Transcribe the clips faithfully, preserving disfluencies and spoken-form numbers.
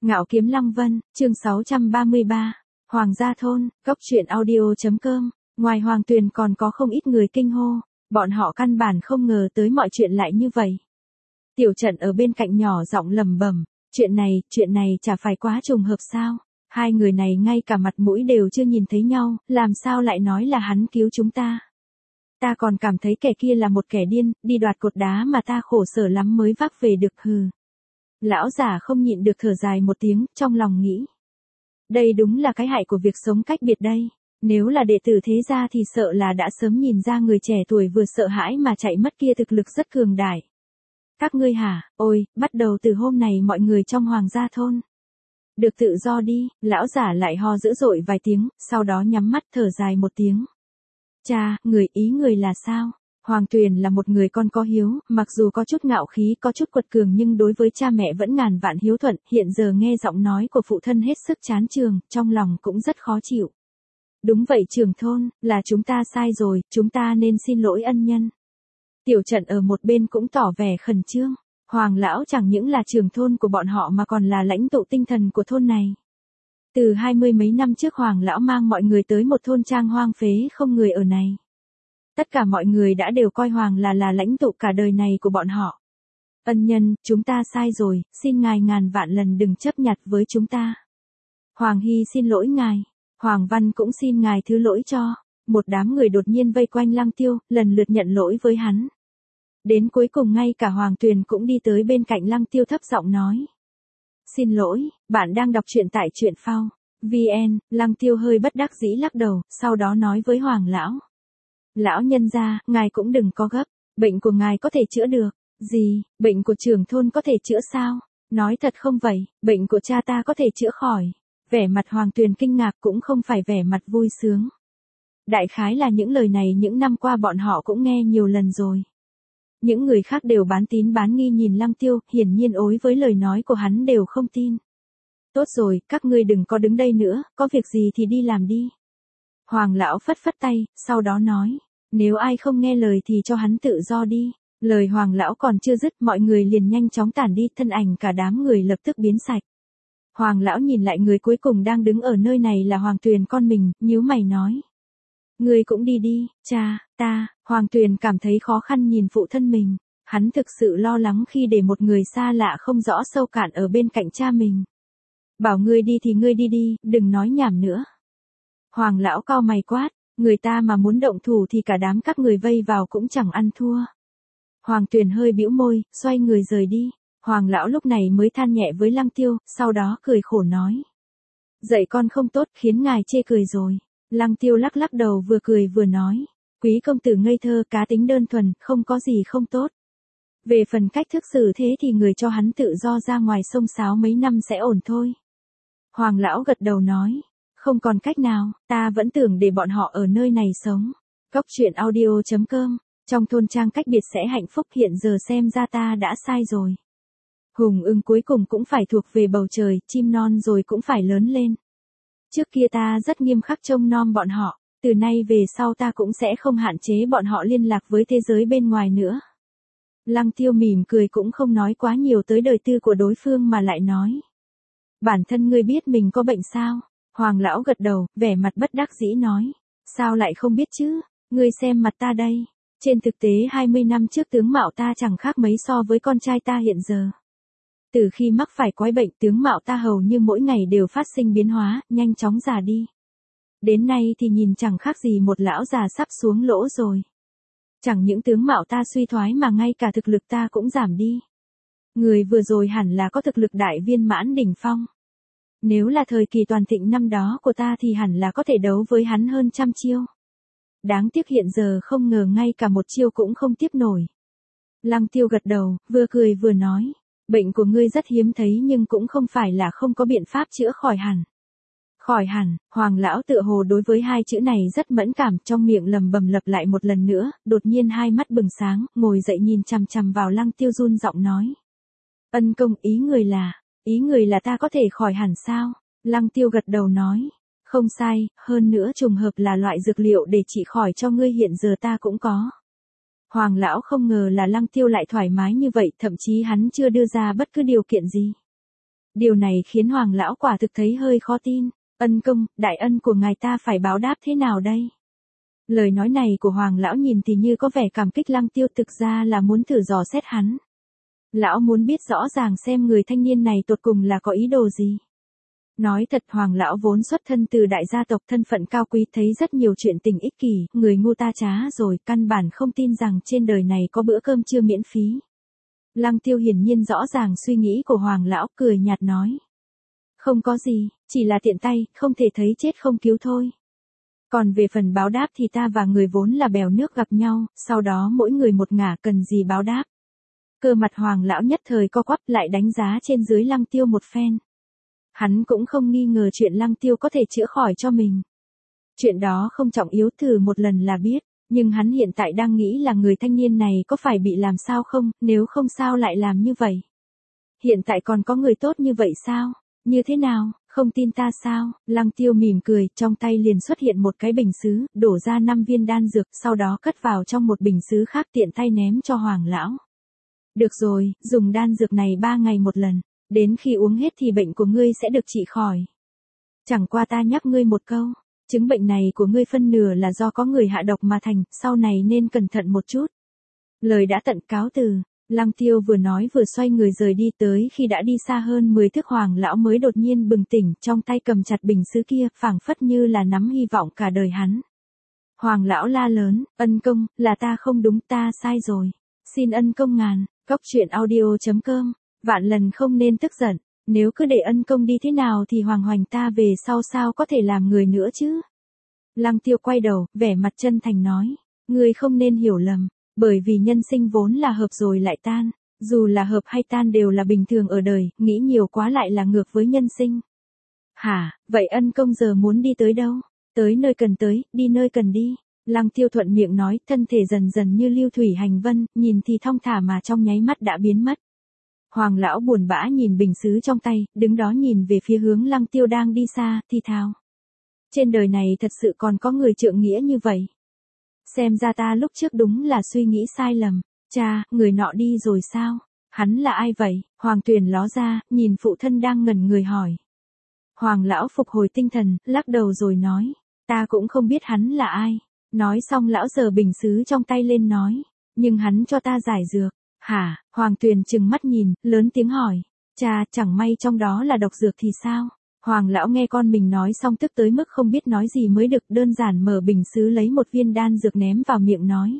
Ngạo Kiếm Lăng Vân, chương sáu trăm ba mươi ba. Hoàng gia thôn, góc truyện audio.com. Ngoài Hoàng Tuyền còn có không ít người kinh hô, bọn họ căn bản không ngờ tới mọi chuyện lại như vậy. Tiểu Trận ở bên cạnh nhỏ giọng lẩm bẩm, chuyện này, chuyện này chả phải quá trùng hợp sao? Hai người này ngay cả mặt mũi đều chưa nhìn thấy nhau, làm sao lại nói là hắn cứu chúng ta? Ta còn cảm thấy kẻ kia là một kẻ điên, đi đoạt cột đá mà ta khổ sở lắm mới vác về được hừ. Lão giả không nhịn được thở dài một tiếng, trong lòng nghĩ. Đây đúng là cái hại của việc sống cách biệt đây. Nếu là đệ tử thế gia thì sợ là đã sớm nhìn ra người trẻ tuổi vừa sợ hãi mà chạy mất kia thực lực rất cường đại. Các ngươi hả, ôi, bắt đầu từ hôm này mọi người trong Hoàng gia thôn được tự do đi, lão giả lại ho dữ dội vài tiếng, sau đó nhắm mắt thở dài một tiếng. Cha, người ý người là sao? Hoàng Tuyền là một người con có hiếu, mặc dù có chút ngạo khí, có chút quật cường nhưng đối với cha mẹ vẫn ngàn vạn hiếu thuận, hiện giờ nghe giọng nói của phụ thân hết sức chán chường, trong lòng cũng rất khó chịu. Đúng vậy trưởng thôn, là chúng ta sai rồi, chúng ta nên xin lỗi ân nhân. Tiểu Trận ở một bên cũng tỏ vẻ khẩn trương, Hoàng lão chẳng những là trưởng thôn của bọn họ mà còn là lãnh tụ tinh thần của thôn này. Từ hai mươi mấy năm trước Hoàng lão mang mọi người tới một thôn trang hoang phế không người ở này. Tất cả mọi người đã đều coi Hoàng là là lãnh tụ cả đời này của bọn họ. Ân nhân, chúng ta sai rồi, xin ngài ngàn vạn lần đừng chấp nhặt với chúng ta. Hoàng Hy xin lỗi ngài, Hoàng Văn cũng xin ngài thứ lỗi cho. Một đám người đột nhiên vây quanh Lăng Tiêu, lần lượt nhận lỗi với hắn. Đến cuối cùng ngay cả Hoàng Tuyền cũng đi tới bên cạnh Lăng Tiêu thấp giọng nói. Xin lỗi, bạn đang đọc truyện tại truyện phao. vn, Lăng Tiêu hơi bất đắc dĩ lắc đầu, sau đó nói với Hoàng lão. Lão nhân gia, ngài cũng đừng có gấp, bệnh của ngài có thể chữa được. Gì, bệnh của trưởng thôn có thể chữa sao? Nói thật không vậy, bệnh của cha ta có thể chữa khỏi. Vẻ mặt Hoàng Tuyền kinh ngạc cũng không phải vẻ mặt vui sướng. Đại khái là những lời này những năm qua bọn họ cũng nghe nhiều lần rồi. Những người khác đều bán tín bán nghi nhìn Lăng Tiêu, hiển nhiên ối với lời nói của hắn đều không tin. Tốt rồi, các ngươi đừng có đứng đây nữa, có việc gì thì đi làm đi. Hoàng lão phất phất tay, sau đó nói, nếu ai không nghe lời thì cho hắn tự do đi. Lời Hoàng lão còn chưa dứt, mọi người liền nhanh chóng tản đi, thân ảnh cả đám người lập tức biến sạch. Hoàng lão nhìn lại người cuối cùng đang đứng ở nơi này là Hoàng Tuyền con mình, nhíu mày nói. Ngươi cũng đi đi, cha, ta, Hoàng Tuyền cảm thấy khó khăn nhìn phụ thân mình. Hắn thực sự lo lắng khi để một người xa lạ không rõ sâu cạn ở bên cạnh cha mình. Bảo ngươi đi thì ngươi đi đi, đừng nói nhảm nữa. Hoàng lão cau mày quát, người ta mà muốn động thủ thì cả đám các người vây vào cũng chẳng ăn thua. Hoàng Tuyền hơi bĩu môi, xoay người rời đi. Hoàng lão lúc này mới than nhẹ với Lăng Tiêu, sau đó cười khổ nói. Dạy con không tốt khiến ngài chê cười rồi. Lăng Tiêu lắc lắc đầu vừa cười vừa nói. Quý công tử ngây thơ cá tính đơn thuần, không có gì không tốt. Về phần cách thức xử thế thì người cho hắn tự do ra ngoài sông sáo mấy năm sẽ ổn thôi. Hoàng lão gật đầu nói. Không còn cách nào, ta vẫn tưởng để bọn họ ở nơi này sống. Góc truyện audio.com. Trong thôn trang cách biệt sẽ hạnh phúc, hiện giờ xem ra ta đã sai rồi. Hùng ưng cuối cùng cũng phải thuộc về bầu trời, chim non rồi cũng phải lớn lên. Trước kia ta rất nghiêm khắc trông nom bọn họ, từ nay về sau ta cũng sẽ không hạn chế bọn họ liên lạc với thế giới bên ngoài nữa. Lăng Tiêu mỉm cười cũng không nói quá nhiều tới đời tư của đối phương mà lại nói. Bản thân ngươi biết mình có bệnh sao? Hoàng lão gật đầu, vẻ mặt bất đắc dĩ nói. Sao lại không biết chứ? Ngươi xem mặt ta đây. Trên thực tế hai mươi năm trước tướng mạo ta chẳng khác mấy so với con trai ta hiện giờ. Từ khi mắc phải quái bệnh tướng mạo ta hầu như mỗi ngày đều phát sinh biến hóa, nhanh chóng già đi. Đến nay thì nhìn chẳng khác gì một lão già sắp xuống lỗ rồi. Chẳng những tướng mạo ta suy thoái mà ngay cả thực lực ta cũng giảm đi. Người vừa rồi hẳn là có thực lực đại viên mãn đỉnh phong. Nếu là thời kỳ toàn thịnh năm đó của ta thì hẳn là có thể đấu với hắn hơn trăm chiêu. Đáng tiếc hiện giờ không ngờ ngay cả một chiêu cũng không tiếp nổi. Lăng Tiêu gật đầu, vừa cười vừa nói. Bệnh của ngươi rất hiếm thấy nhưng cũng không phải là không có biện pháp chữa khỏi hẳn. Khỏi hẳn, Hoàng lão tựa hồ đối với hai chữ này rất mẫn cảm, trong miệng lầm bầm lặp lại một lần nữa, đột nhiên hai mắt bừng sáng, ngồi dậy nhìn chằm chằm vào Lăng Tiêu run giọng nói. Ân công, ý người là, ý người là ta có thể khỏi hẳn sao? Lăng Tiêu gật đầu nói. Không sai, hơn nữa trùng hợp là loại dược liệu để trị khỏi cho ngươi hiện giờ ta cũng có. Hoàng lão không ngờ là Lăng Tiêu lại thoải mái như vậy, thậm chí hắn chưa đưa ra bất cứ điều kiện gì. Điều này khiến Hoàng lão quả thực thấy hơi khó tin. Ân công, đại ân của ngài ta phải báo đáp thế nào đây? Lời nói này của Hoàng lão nhìn thì như có vẻ cảm kích Lăng Tiêu, thực ra là muốn thử dò xét hắn. Lão muốn biết rõ ràng xem người thanh niên này tột cùng là có ý đồ gì. Nói thật, Hoàng lão vốn xuất thân từ đại gia tộc, thân phận cao quý, thấy rất nhiều chuyện tình ích kỷ, người ngu ta trá rồi, căn bản không tin rằng trên đời này có bữa cơm trưa miễn phí. Lăng Tiêu hiển nhiên rõ ràng suy nghĩ của Hoàng lão, cười nhạt nói. Không có gì, chỉ là tiện tay, không thể thấy chết không cứu thôi. Còn về phần báo đáp thì ta và người vốn là bèo nước gặp nhau, sau đó mỗi người một ngả, cần gì báo đáp. Cơ mặt Hoàng lão nhất thời co quắp lại, đánh giá trên dưới Lăng Tiêu một phen. Hắn cũng không nghi ngờ chuyện Lăng Tiêu có thể chữa khỏi cho mình. Chuyện đó không trọng yếu, thử một lần là biết. Nhưng hắn hiện tại đang nghĩ là người thanh niên này có phải bị làm sao không, nếu không sao lại làm như vậy. Hiện tại còn có người tốt như vậy sao? Như thế nào, không tin ta sao? Lăng Tiêu mỉm cười, trong tay liền xuất hiện một cái bình sứ, đổ ra năm viên đan dược, sau đó cất vào trong một bình sứ khác, tiện tay ném cho Hoàng lão. Được rồi, dùng đan dược này ba ngày một lần, đến khi uống hết thì bệnh của ngươi sẽ được trị khỏi. Chẳng qua ta nhắc ngươi một câu, chứng bệnh này của ngươi phân nửa là do có người hạ độc mà thành, sau này nên cẩn thận một chút. Lời đã tận, cáo từ. Lăng Tiêu vừa nói vừa xoay người rời đi, tới khi đã đi xa hơn mười thước Hoàng lão mới đột nhiên bừng tỉnh, trong tay cầm chặt bình sứ kia, phảng phất như là nắm hy vọng cả đời hắn. Hoàng lão la lớn, ân công, là ta không đúng, ta sai rồi. Xin ân công ngàn. Cốc truyện audio chấm com. Vạn lần không nên tức giận, nếu cứ để ân công đi thế nào thì Hoàng Hoành ta về sau sao có thể làm người nữa chứ. Lăng Tiêu quay đầu, vẻ mặt chân thành nói, ngươi không nên hiểu lầm, bởi vì nhân sinh vốn là hợp rồi lại tan, dù là hợp hay tan đều là bình thường ở đời, nghĩ nhiều quá lại là ngược với nhân sinh. Hả, vậy ân công giờ muốn đi tới đâu? Tới nơi cần tới, đi nơi cần đi. Lăng Tiêu thuận miệng nói, thân thể dần dần như lưu thủy hành vân, nhìn thì thong thả mà trong nháy mắt đã biến mất. Hoàng lão buồn bã nhìn bình sứ trong tay, đứng đó nhìn về phía hướng Lăng Tiêu đang đi xa, thì thào. Trên đời này thật sự còn có người trượng nghĩa như vậy. Xem ra ta lúc trước đúng là suy nghĩ sai lầm. Cha, người nọ đi rồi sao? Hắn là ai vậy? Hoàng Tuyền ló ra, nhìn phụ thân đang ngẩn người hỏi. Hoàng lão phục hồi tinh thần, lắc đầu rồi nói. Ta cũng không biết hắn là ai. Nói xong lão giơ bình sứ trong tay lên nói. Nhưng hắn cho ta giải dược. Hả? Hoàng Tuyền trừng mắt nhìn, lớn tiếng hỏi. Cha, chẳng may trong đó là độc dược thì sao? Hoàng lão nghe con mình nói xong tức tới mức không biết nói gì mới được, đơn giản mở bình sứ lấy một viên đan dược ném vào miệng nói.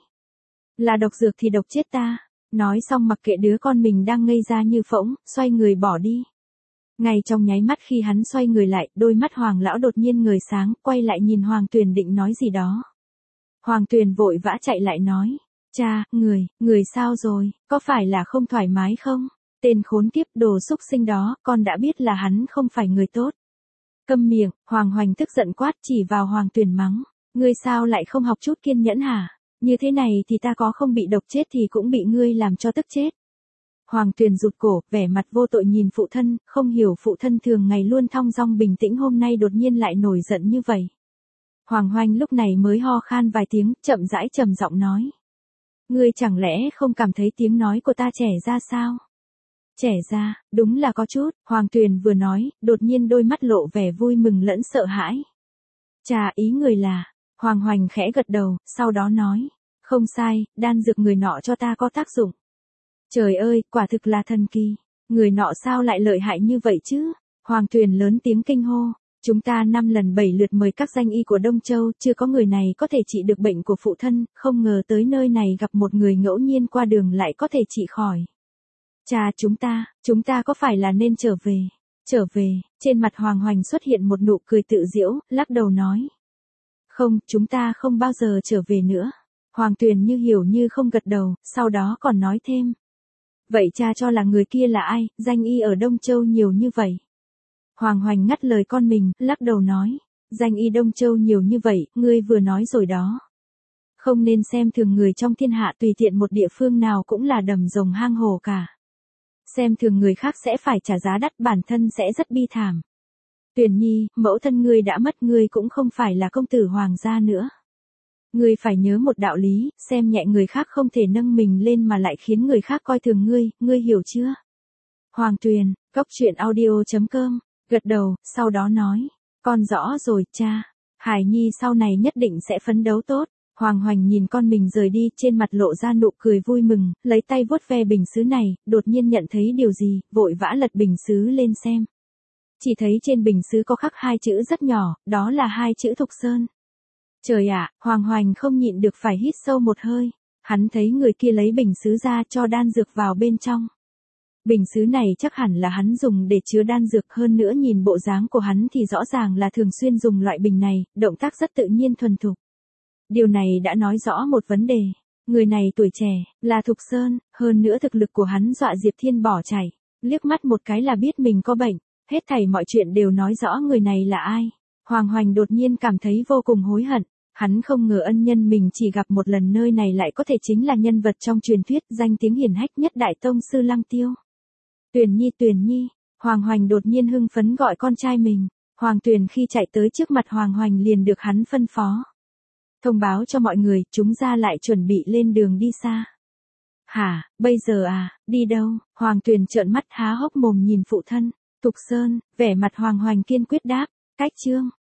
Là độc dược thì độc chết ta. Nói xong mặc kệ đứa con mình đang ngây ra như phỗng, xoay người bỏ đi. Ngay trong nháy mắt khi hắn xoay người lại, đôi mắt Hoàng lão đột nhiên ngời sáng, quay lại nhìn Hoàng Tuyền định nói gì đó. Hoàng Tuyền vội vã chạy lại nói. Cha, người, người sao rồi, có phải là không thoải mái không? Tên khốn kiếp đồ xúc sinh đó, con đã biết là hắn không phải người tốt. Câm miệng, Hoàng Hoành tức giận quát chỉ vào Hoàng Tuyền mắng. Ngươi sao lại không học chút kiên nhẫn hả? Như thế này thì ta có không bị độc chết thì cũng bị ngươi làm cho tức chết. Hoàng Tuyền rụt cổ, vẻ mặt vô tội nhìn phụ thân, không hiểu phụ thân thường ngày luôn thong dong bình tĩnh hôm nay đột nhiên lại nổi giận như vậy. Hoàng Hoành lúc này mới ho khan vài tiếng, chậm rãi trầm giọng nói. Ngươi chẳng lẽ không cảm thấy tiếng nói của ta trẻ ra sao? Trẻ ra, đúng là có chút, Hoàng Tuyền vừa nói, đột nhiên đôi mắt lộ vẻ vui mừng lẫn sợ hãi. Chà, ý người là, Hoàng Hoành khẽ gật đầu, sau đó nói, không sai, đan dược người nọ cho ta có tác dụng. Trời ơi, quả thực là thần kỳ, người nọ sao lại lợi hại như vậy chứ? Hoàng Tuyền lớn tiếng kinh hô, chúng ta năm lần bảy lượt mời các danh y của Đông Châu, chưa có người này có thể trị được bệnh của phụ thân, không ngờ tới nơi này gặp một người ngẫu nhiên qua đường lại có thể trị khỏi. Cha, chúng ta, chúng ta có phải là nên trở về? Trở về, trên mặt Hoàng Hoành xuất hiện một nụ cười tự giễu, lắc đầu nói. Không, chúng ta không bao giờ trở về nữa. Hoàng Tuyền như hiểu như không gật đầu, sau đó còn nói thêm. Vậy cha cho là người kia là ai, danh y ở Đông Châu nhiều như vậy? Hoàng Hoành ngắt lời con mình, lắc đầu nói. Danh y Đông Châu nhiều như vậy, ngươi vừa nói rồi đó. Không nên xem thường người trong thiên hạ, tùy tiện một địa phương nào cũng là đầm rồng hang hồ cả. Xem thường người khác sẽ phải trả giá đắt, bản thân sẽ rất bi thảm. Tuyền Nhi, mẫu thân ngươi đã mất, ngươi cũng không phải là công tử hoàng gia nữa. Ngươi phải nhớ một đạo lý, xem nhẹ người khác không thể nâng mình lên mà lại khiến người khác coi thường ngươi, ngươi hiểu chưa? Hoàng Tuyền, Cốc truyện audio chấm com, gật đầu, sau đó nói, con rõ rồi, cha. Hải Nhi sau này nhất định sẽ phấn đấu tốt. Hoàng Hoành nhìn con mình rời đi, trên mặt lộ ra nụ cười vui mừng, lấy tay vuốt ve bình sứ này, đột nhiên nhận thấy điều gì, vội vã lật bình sứ lên xem. Chỉ thấy trên bình sứ có khắc hai chữ rất nhỏ, đó là hai chữ Thục Sơn. Trời ạ, Hoàng Hoành không nhịn được phải hít sâu một hơi. Hắn thấy người kia lấy bình sứ ra cho đan dược vào bên trong. Bình sứ này chắc hẳn là hắn dùng để chứa đan dược, hơn nữa nhìn bộ dáng của hắn thì rõ ràng là thường xuyên dùng loại bình này, động tác rất tự nhiên thuần thục. Điều này đã nói rõ một vấn đề. Người này tuổi trẻ, là Thục Sơn, hơn nữa thực lực của hắn dọa Diệp Thiên bỏ chạy. Liếc mắt một cái là biết mình có bệnh, hết thảy mọi chuyện đều nói rõ người này là ai. Hoàng Hoành đột nhiên cảm thấy vô cùng hối hận. Hắn không ngờ ân nhân mình chỉ gặp một lần nơi này lại có thể chính là nhân vật trong truyền thuyết danh tiếng hiển hách nhất Đại Tông Sư Lăng Tiêu. Tuyền Nhi, Tuyền Nhi, Hoàng Hoành đột nhiên hưng phấn gọi con trai mình. Hoàng Tuyền khi chạy tới trước mặt Hoàng Hoành liền được hắn phân phó. Thông báo cho mọi người, chúng ra lại chuẩn bị lên đường đi xa. Hả, bây giờ à, đi đâu? Hoàng Tuyền trợn mắt há hốc mồm nhìn phụ thân. Thục Sơn, vẻ mặt Hoàng Hoành kiên quyết đáp, cách chương.